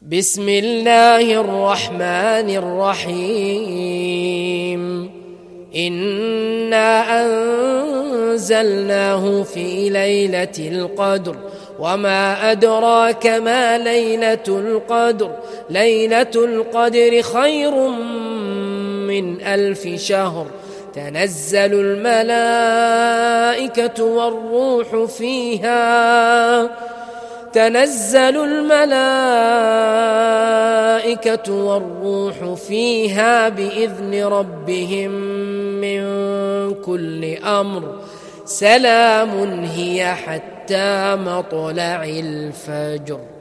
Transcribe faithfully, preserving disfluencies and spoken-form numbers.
بسم الله الرحمن الرحيم إنا أنزلناه في ليلة القدر وما أدراك ما ليلة القدر ليلة القدر خير من ألف شهر تنزل الملائكة والروح فيها تنزل الملائكة والروح فيها بإذن ربهم من كل أمر سلام هي حتى مطلع الفجر.